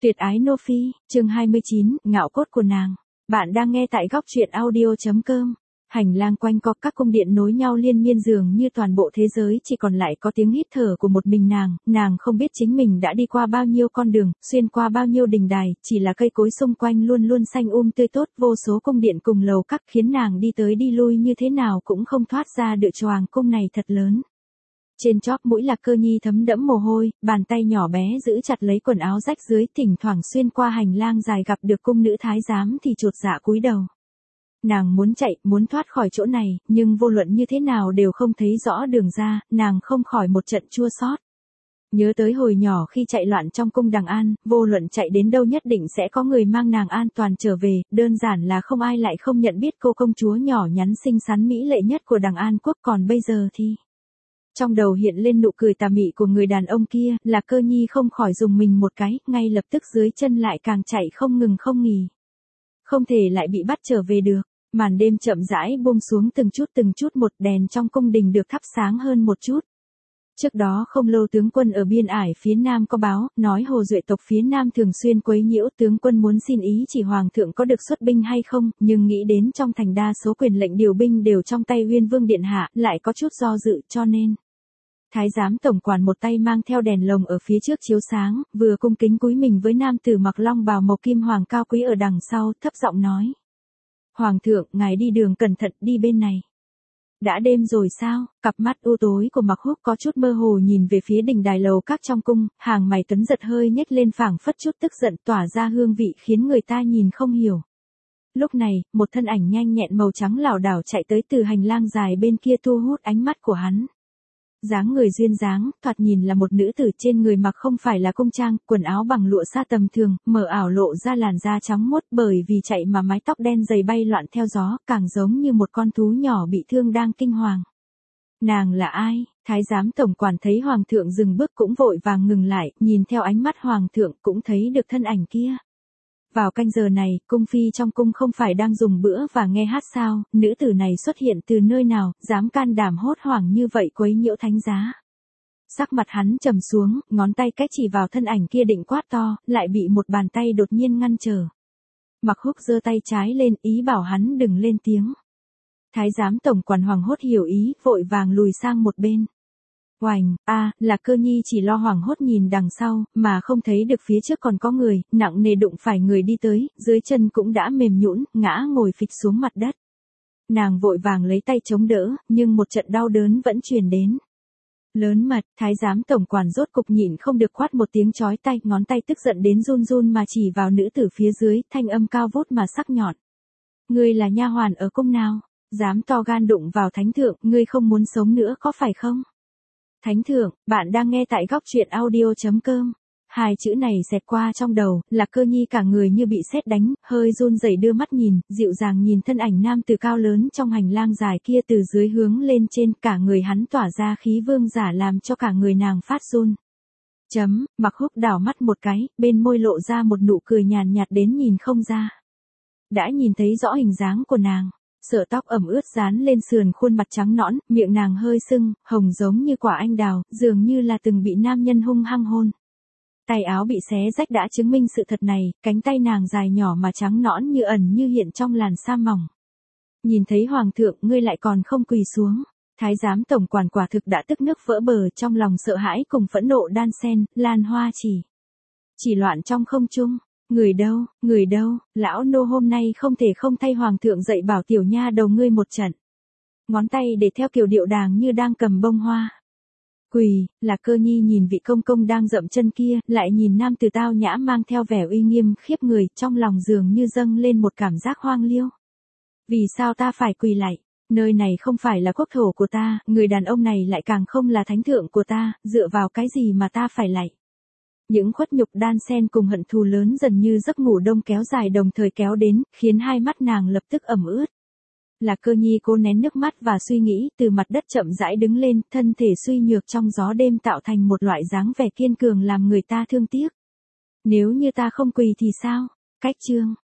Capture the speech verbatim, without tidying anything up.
Tuyệt ái Nô Phi, chương hai mươi chín, ngạo cốt của nàng. Bạn đang nghe tại góc truyện audio.com. Hành lang quanh co các cung điện nối nhau liên miên, dường như toàn bộ thế giới chỉ còn lại có tiếng hít thở của một mình nàng. Nàng không biết chính mình đã đi qua bao nhiêu con đường, xuyên qua bao nhiêu đình đài, chỉ là cây cối xung quanh luôn luôn xanh um tươi tốt, vô số cung điện cùng lầu các khiến nàng đi tới đi lui như thế nào cũng không thoát ra được choàng cung này thật lớn. Trên chóp mũi Lạc Cơ Nhi thấm đẫm mồ hôi, bàn tay nhỏ bé giữ chặt lấy quần áo rách dưới, thỉnh thoảng xuyên qua hành lang dài gặp được cung nữ thái giám thì chột dạ cúi đầu. Nàng muốn chạy, muốn thoát khỏi chỗ này, nhưng vô luận như thế nào đều không thấy rõ đường ra, nàng không khỏi một trận chua xót. Nhớ tới hồi nhỏ khi chạy loạn trong cung Đằng An, vô luận chạy đến đâu nhất định sẽ có người mang nàng an toàn trở về, đơn giản là không ai lại không nhận biết cô công chúa nhỏ nhắn xinh xắn mỹ lệ nhất của Đằng An quốc, còn bây giờ thì... Trong đầu hiện lên nụ cười tà mị của người đàn ông kia, Lạc Cơ Nhi không khỏi dùng mình một cái, ngay lập tức dưới chân lại càng chạy không ngừng không nghỉ. Không thể lại bị bắt trở về được, màn đêm chậm rãi buông xuống từng chút từng chút một, đèn trong cung đình được thắp sáng hơn một chút. Trước đó không lâu tướng quân ở biên ải phía Nam có báo, nói Hồ Duệ tộc phía Nam thường xuyên quấy nhiễu, tướng quân muốn xin ý chỉ hoàng thượng có được xuất binh hay không, nhưng nghĩ đến trong thành đa số quyền lệnh điều binh đều trong tay Uyên Vương điện hạ, lại có chút do dự, cho nên Thái giám tổng quản một tay mang theo đèn lồng ở phía trước chiếu sáng, vừa cung kính cúi mình với nam tử mặc long bào màu kim hoàng cao quý ở đằng sau, thấp giọng nói: Hoàng thượng, ngài đi đường cẩn thận, đi bên này. Đã đêm rồi sao? Cặp mắt u tối của Mặc Húc có chút mơ hồ nhìn về phía đình đài lầu các trong cung, hàng mày tuấn giật hơi nhếch lên phảng phất chút tức giận, tỏa ra hương vị khiến người ta nhìn không hiểu. Lúc này, một thân ảnh nhanh nhẹn màu trắng lảo đảo chạy tới từ hành lang dài bên kia, thu hút ánh mắt của hắn. Dáng người duyên dáng, thoạt nhìn là một nữ tử, trên người mặc không phải là cung trang, quần áo bằng lụa sa tầm thường, mờ ảo lộ ra làn da trắng muốt, bởi vì chạy mà mái tóc đen dày bay loạn theo gió, càng giống như một con thú nhỏ bị thương đang kinh hoàng. Nàng là ai? Thái giám tổng quản thấy hoàng thượng dừng bước cũng vội vàng ngừng lại, nhìn theo ánh mắt hoàng thượng cũng thấy được thân ảnh kia. Vào canh giờ này, cung phi trong cung không phải đang dùng bữa và nghe hát sao, nữ tử này xuất hiện từ nơi nào, dám can đảm hốt hoảng như vậy quấy nhiễu thánh giá. Sắc mặt hắn trầm xuống, ngón tay cách chỉ vào thân ảnh kia định quát to, lại bị một bàn tay đột nhiên ngăn trở. Mặc Húc giơ tay trái lên, ý bảo hắn đừng lên tiếng. Thái giám tổng quản hoảng hốt hiểu ý, vội vàng lùi sang một bên. Oành, a, à, Lạc Cơ Nhi chỉ lo hoảng hốt nhìn đằng sau, mà không thấy được phía trước còn có người, nặng nề đụng phải người đi tới, dưới chân cũng đã mềm nhũn, ngã ngồi phịch xuống mặt đất. Nàng vội vàng lấy tay chống đỡ, nhưng một trận đau đớn vẫn truyền đến. Lớn mật, thái giám tổng quản rốt cục nhịn không được quát một tiếng chói tai, ngón tay tức giận đến run run mà chỉ vào nữ tử phía dưới, thanh âm cao vút mà sắc nhọn. Ngươi là nha hoàn ở cung nào? Dám to gan đụng vào thánh thượng, ngươi không muốn sống nữa có phải không? Thánh thượng, bạn đang nghe tại góc truyện audio.com. Hai chữ này xẹt qua trong đầu, Lạc Cơ Nhi cả người như bị sét đánh, hơi run rẩy đưa mắt nhìn, dịu dàng nhìn thân ảnh nam tử cao lớn trong hành lang dài kia từ dưới hướng lên trên, cả người hắn tỏa ra khí vương giả làm cho cả người nàng phát run. Chấm, Mặc Húc đảo mắt một cái, bên môi lộ ra một nụ cười nhàn nhạt đến nhìn không ra. Đã nhìn thấy rõ hình dáng của nàng. Sợi tóc ẩm ướt dán lên sườn khuôn mặt trắng nõn, miệng nàng hơi sưng, hồng giống như quả anh đào, dường như là từng bị nam nhân hung hăng hôn. Tay áo bị xé rách đã chứng minh sự thật này, cánh tay nàng dài nhỏ mà trắng nõn như ẩn như hiện trong làn sa mỏng. Nhìn thấy hoàng thượng, ngươi lại còn không quỳ xuống. Thái giám tổng quản quả thực đã tức nước vỡ bờ, trong lòng sợ hãi cùng phẫn nộ đan xen, lan hoa chỉ. Chỉ loạn trong không trung. Người đâu, người đâu, lão nô hôm nay không thể không thay hoàng thượng dạy bảo tiểu nha đầu ngươi một trận. Ngón tay để theo kiểu điệu đàng như đang cầm bông hoa. Quỳ, Lạc Cơ Nhi nhìn vị công công đang dậm chân kia, lại nhìn nam tử tao nhã mang theo vẻ uy nghiêm khiếp người, trong lòng dường như dâng lên một cảm giác hoang liêu. Vì sao ta phải quỳ lạy? Nơi này không phải là quốc thổ của ta, người đàn ông này lại càng không là thánh thượng của ta, dựa vào cái gì mà ta phải lạy? Những khuất nhục đan xen cùng hận thù lớn dần như giấc ngủ đông kéo dài đồng thời kéo đến, khiến hai mắt nàng lập tức ẩm ướt. Lạc Cơ Nhi cố nén nước mắt và suy nghĩ, từ mặt đất chậm rãi đứng lên, thân thể suy nhược trong gió đêm tạo thành một loại dáng vẻ kiên cường làm người ta thương tiếc. Nếu như ta không quỳ thì sao? Cách chương,